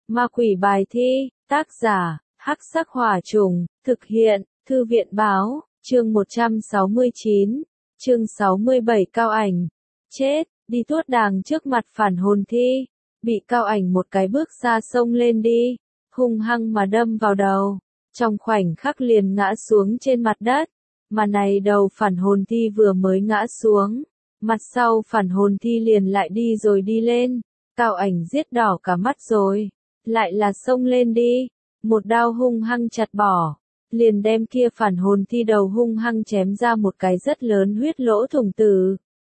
Ma quỷ bài thi, tác giả, Hắc Sắc Hỏa Trùng, thực hiện, Thư viện báo, chương 169, chương 67 Cao Ảnh. Chết, đi tuốt đàng trước mặt phản hồn thi, bị Cao Ảnh một cái bước xa xông lên đi, hung hăng mà đâm vào đầu, trong khoảnh khắc liền ngã xuống trên mặt đất, mà này đầu phản hồn thi vừa mới ngã xuống, mặt sau phản hồn thi liền lại đi rồi đi lên, Cao Ảnh giết đỏ cả mắt rồi, lại là xông lên đi, một đao hung hăng chặt bỏ, liền đem kia phản hồn thi đầu hung hăng chém ra một cái rất lớn huyết lỗ thủng tử.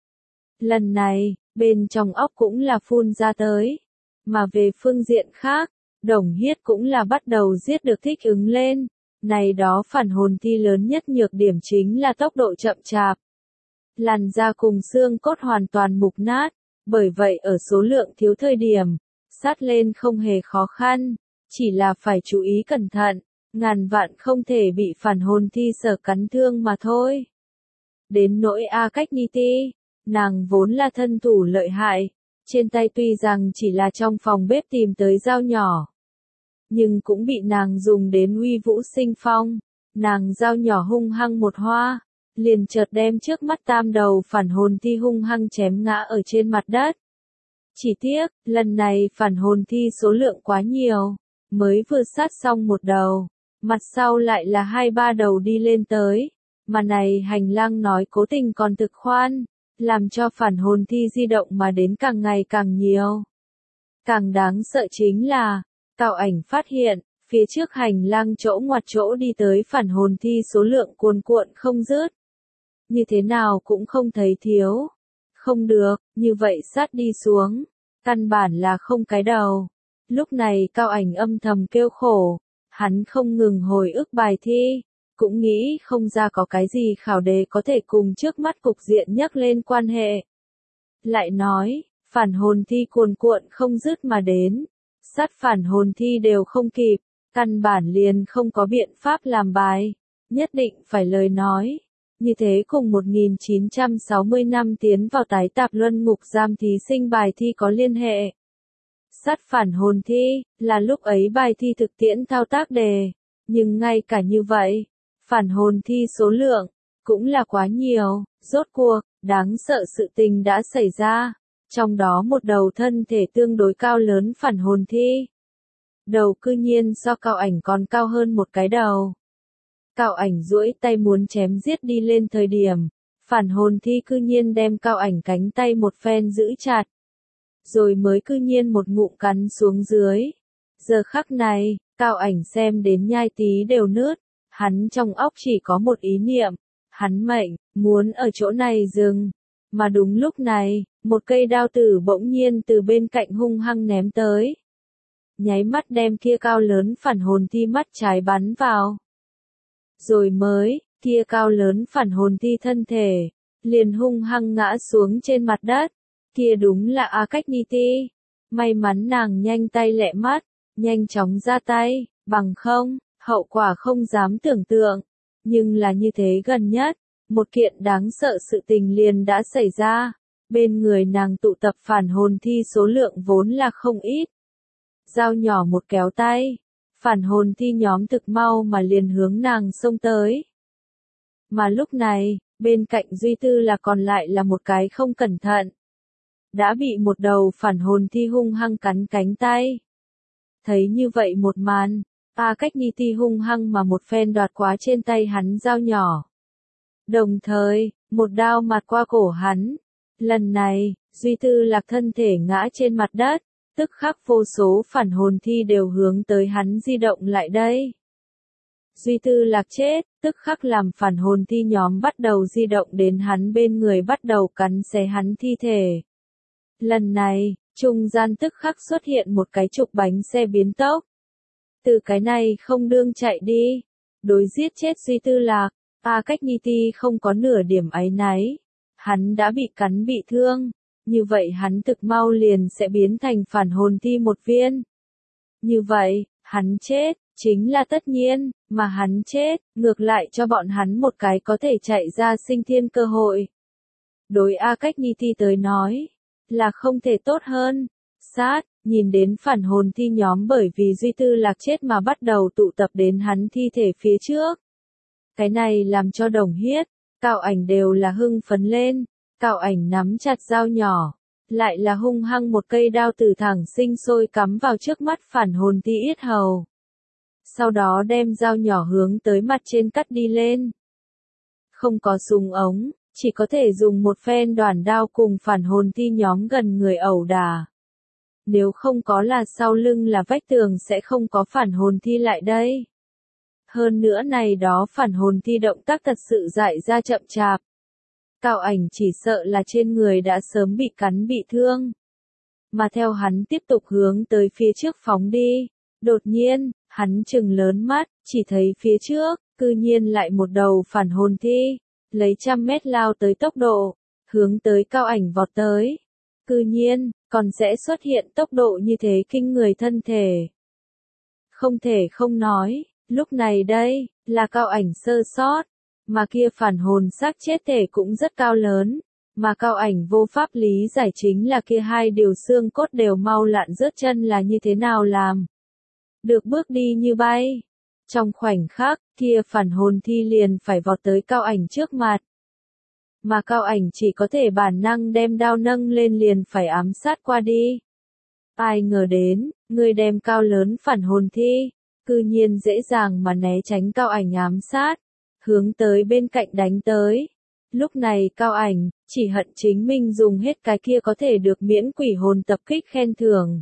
Lần này, bên trong óc cũng là phun ra tới, mà về phương diện khác, Đồng Hiết cũng là bắt đầu giết được thích ứng lên, này đó phản hồn thi lớn nhất nhược điểm chính là tốc độ chậm chạp. Làn da cùng xương cốt hoàn toàn mục nát, bởi vậy ở số lượng thiếu thời điểm, sát lên không hề khó khăn, chỉ là phải chú ý cẩn thận, ngàn vạn không thể bị phản hồn thi sở cắn thương mà thôi. Đến nỗi A Cách Ni Ti, nàng vốn là thân thủ lợi hại, trên tay tuy rằng chỉ là trong phòng bếp tìm tới dao nhỏ, nhưng cũng bị nàng dùng đến uy vũ sinh phong, nàng dao nhỏ hung hăng một hoa, liền chợt đem trước mắt tam đầu phản hồn thi hung hăng chém ngã ở trên mặt đất. Chỉ tiếc, lần này phản hồn thi số lượng quá nhiều, mới vừa sát xong một đầu, mặt sau lại là 2-3 đầu đi lên tới, mà này hành lang nói cố tình còn thực khoan, làm cho phản hồn thi di động mà đến càng ngày càng nhiều. Càng đáng sợ chính là, Cao Ảnh phát hiện, phía trước hành lang chỗ ngoặt chỗ đi tới phản hồn thi số lượng cuồn cuộn không dứt. Như thế nào cũng không thấy thiếu. Không được, như vậy sát đi xuống, căn bản là không cái đầu. Lúc này Cao Ảnh âm thầm kêu khổ, hắn không ngừng hồi ức bài thi, cũng nghĩ không ra có cái gì khảo đề có thể cùng trước mắt cục diện nhắc lên quan hệ. Lại nói, phản hồn thi cuồn cuộn không dứt mà đến, sát phản hồn thi đều không kịp, căn bản liền không có biện pháp làm bài, nhất định phải lời nói. Như thế cùng 1960 năm tiến vào tái tạp luân ngục giam thí sinh bài thi có liên hệ. Sát phản hồn thi, là lúc ấy bài thi thực tiễn thao tác đề, nhưng ngay cả như vậy, phản hồn thi số lượng, cũng là quá nhiều, rốt cuộc, đáng sợ sự tình đã xảy ra, trong đó một đầu thân thể tương đối cao lớn phản hồn thi. Đầu cư nhiên so Cao Ảnh còn cao hơn một cái đầu. Cao Ảnh duỗi tay muốn chém giết đi lên thời điểm, phản hồn thi cư nhiên đem Cao Ảnh cánh tay một phen giữ chặt, rồi mới cư nhiên một ngụm cắn xuống dưới. Giờ khắc này, Cao Ảnh xem đến nhai tí đều nứt, hắn trong óc chỉ có một ý niệm, hắn mệnh, muốn ở chỗ này dừng. Mà đúng lúc này, một cây đao tử bỗng nhiên từ bên cạnh hung hăng ném tới. Nháy mắt đem kia cao lớn phản hồn thi mắt trái bắn vào. Rồi mới, kia cao lớn phản hồn thi thân thể, liền hung hăng ngã xuống trên mặt đất. Kia đúng là A Cách Ni Ti. May mắn nàng nhanh tay lẹ mắt, nhanh chóng ra tay, bằng không, hậu quả không dám tưởng tượng. Nhưng là như thế gần nhất, một kiện đáng sợ sự tình liền đã xảy ra. Bên người nàng tụ tập phản hồn thi số lượng vốn là không ít. Dao nhỏ một kéo tay, phản hồn thi nhóm thực mau mà liền hướng nàng xông tới. Mà lúc này, bên cạnh Duy Tư là còn lại là một cái không cẩn thận, đã bị một đầu phản hồn thi hung hăng cắn cánh tay. Thấy như vậy một màn, A Cách Ni Ti hung hăng mà một phen đoạt quá trên tay hắn dao nhỏ. Đồng thời, một đao mạt qua cổ hắn. Lần này, Duy Tư Lạc thân thể ngã trên mặt đất, tức khắc vô số phản hồn thi đều hướng tới hắn di động lại đây. Duy Tư Lạc chết, tức khắc làm phản hồn thi nhóm bắt đầu di động đến hắn bên người bắt đầu cắn xé hắn thi thể. Lần này, trung gian tức khắc xuất hiện một cái trục bánh xe biến tốc. Từ cái này không đương chạy đi, đối giết chết Duy Tư Lạc, A Cách Ni Ti không có nửa điểm áy náy. Hắn đã bị cắn bị thương, như vậy hắn thực mau liền sẽ biến thành phản hồn thi một viên. Như vậy, hắn chết, chính là tất nhiên, mà hắn chết, ngược lại cho bọn hắn một cái có thể chạy ra sinh thiên cơ hội. Đối A Cách Ni Ti tới nói, là không thể tốt hơn. Sát, nhìn đến phản hồn thi nhóm bởi vì Duy Tư Lạc chết mà bắt đầu tụ tập đến hắn thi thể phía trước. Cái này làm cho Đồng Hiết, Cao Ảnh đều là hưng phấn lên, Cao Ảnh nắm chặt dao nhỏ, lại là hung hăng một cây đao từ thẳng sinh sôi cắm vào trước mắt phản hồn thi yết hầu. Sau đó đem dao nhỏ hướng tới mặt trên cắt đi lên. Không có súng ống, chỉ có thể dùng một phen đoản đao cùng phản hồn thi nhóm gần người ẩu đả. Nếu không có là sau lưng là vách tường sẽ không có phản hồn thi lại đây. Hơn nữa này đó phản hồn thi động tác thật sự dại ra chậm chạp. Cao Ảnh chỉ sợ là trên người đã sớm bị cắn bị thương. Mà theo hắn tiếp tục hướng tới phía trước phóng đi, đột nhiên, hắn trừng lớn mắt, chỉ thấy phía trước, cư nhiên lại một đầu phản hồn thi, lấy 100 mét lao tới tốc độ, hướng tới Cao Ảnh vọt tới. Cư nhiên, còn sẽ xuất hiện tốc độ như thế kinh người thân thể. Không thể không nói, lúc này đây, là Cao Ảnh sơ sót, mà kia phản hồn xác chết thể cũng rất cao lớn, mà Cao Ảnh vô pháp lý giải chính là kia hai điều xương cốt đều mau lạn rớt chân là như thế nào làm. Được bước đi như bay. Trong khoảnh khắc, kia phản hồn thi liền phải vọt tới Cao Ảnh trước mặt. Mà Cao Ảnh chỉ có thể bản năng đem đao nâng lên liền phải ám sát qua đi. Ai ngờ đến, người đem cao lớn phản hồn thi, cư nhiên dễ dàng mà né tránh Cao Ảnh ám sát, hướng tới bên cạnh đánh tới. Lúc này Cao Ảnh, chỉ hận chính mình dùng hết cái kia có thể được miễn quỷ hồn tập kích khen thưởng.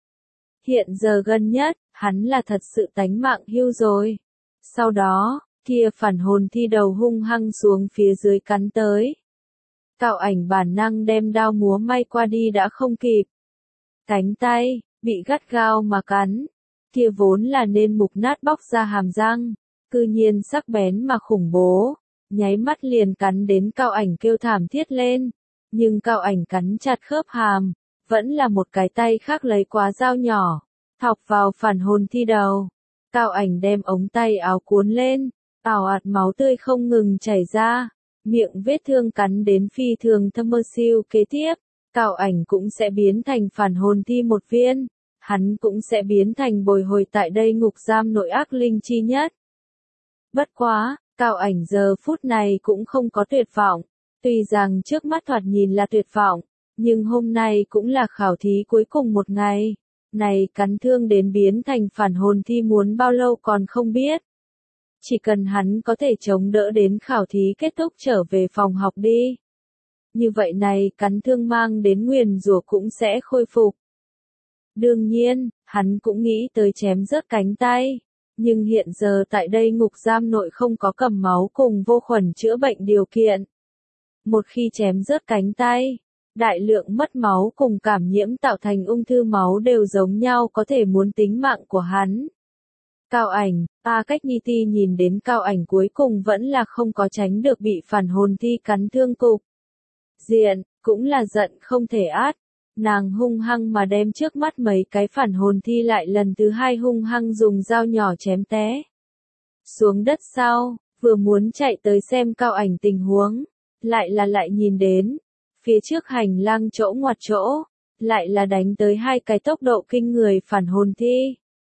Hiện giờ gần nhất, hắn là thật sự tánh mạng hưu rồi. Sau đó, kia phản hồn thi đầu hung hăng xuống phía dưới cắn tới. Cao Ảnh bản năng đem đao múa may qua đi đã không kịp. Cánh tay, bị gắt gao mà cắn. Kia vốn là nên mục nát bóc ra hàm răng, cư nhiên sắc bén mà khủng bố, nháy mắt liền cắn đến Cao Ảnh kêu thảm thiết lên. Nhưng Cao Ảnh cắn chặt khớp hàm, vẫn là một cái tay khác lấy quá dao nhỏ, thọc vào phản hồn thi đầu. Cao Ảnh đem ống tay áo cuốn lên, ào ạt máu tươi không ngừng chảy ra, miệng vết thương cắn đến phi thường thâm mơ siêu kế tiếp. Cao Ảnh cũng sẽ biến thành phản hồn thi một viên, hắn cũng sẽ biến thành bồi hồi tại đây ngục giam nội ác linh chi nhất. Bất quá, Cao Ảnh giờ phút này cũng không có tuyệt vọng, tuy rằng trước mắt thoạt nhìn là tuyệt vọng, nhưng hôm nay cũng là khảo thí cuối cùng một ngày, này cắn thương đến biến thành phản hồn thi muốn bao lâu còn không biết. Chỉ cần hắn có thể chống đỡ đến khảo thí kết thúc trở về phòng học đi. Như vậy này cắn thương mang đến nguyền rủa cũng sẽ khôi phục. Đương nhiên, hắn cũng nghĩ tới chém rớt cánh tay. Nhưng hiện giờ tại đây ngục giam nội không có cầm máu cùng vô khuẩn chữa bệnh điều kiện. Một khi chém rớt cánh tay, đại lượng mất máu cùng cảm nhiễm tạo thành ung thư máu đều giống nhau có thể muốn tính mạng của hắn. Cao Ảnh, A Cách Nhi Ti nhìn đến Cao Ảnh cuối cùng vẫn là không có tránh được bị phản hồn thi cắn thương cục. Diện, cũng là giận không thể át. Nàng hung hăng mà đem trước mắt mấy cái phản hồn thi lại lần thứ hai hung hăng dùng dao nhỏ chém té. Xuống đất sau, vừa muốn chạy tới xem Cao Ảnh tình huống, lại nhìn đến, phía trước hành lang chỗ ngoặt chỗ, lại là đánh tới hai cái tốc độ kinh người phản hồn thi.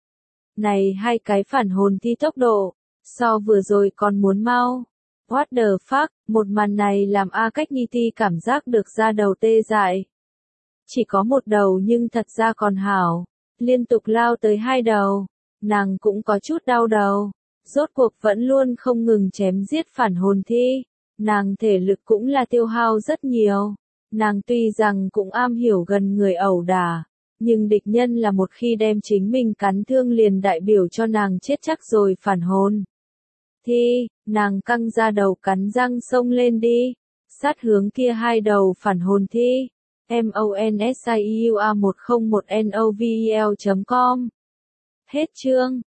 Này hai cái phản hồn thi tốc độ, so vừa rồi còn muốn mau. What the fuck, một màn này làm A Cách Nhi Ti cảm giác được da đầu tê dại. Chỉ có một đầu nhưng thật ra còn hảo, liên tục lao tới hai đầu, nàng cũng có chút đau đầu, rốt cuộc vẫn luôn không ngừng chém giết phản hồn thi, nàng thể lực cũng là tiêu hao rất nhiều, nàng tuy rằng cũng am hiểu gần người ẩu đả, nhưng địch nhân là một khi đem chính mình cắn thương liền đại biểu cho nàng chết chắc rồi phản hồn. Thi, nàng căng ra đầu cắn răng xông lên đi, sát hướng kia hai đầu phản hồn thi. MONSIUA101NOVEL.com. Hết chương.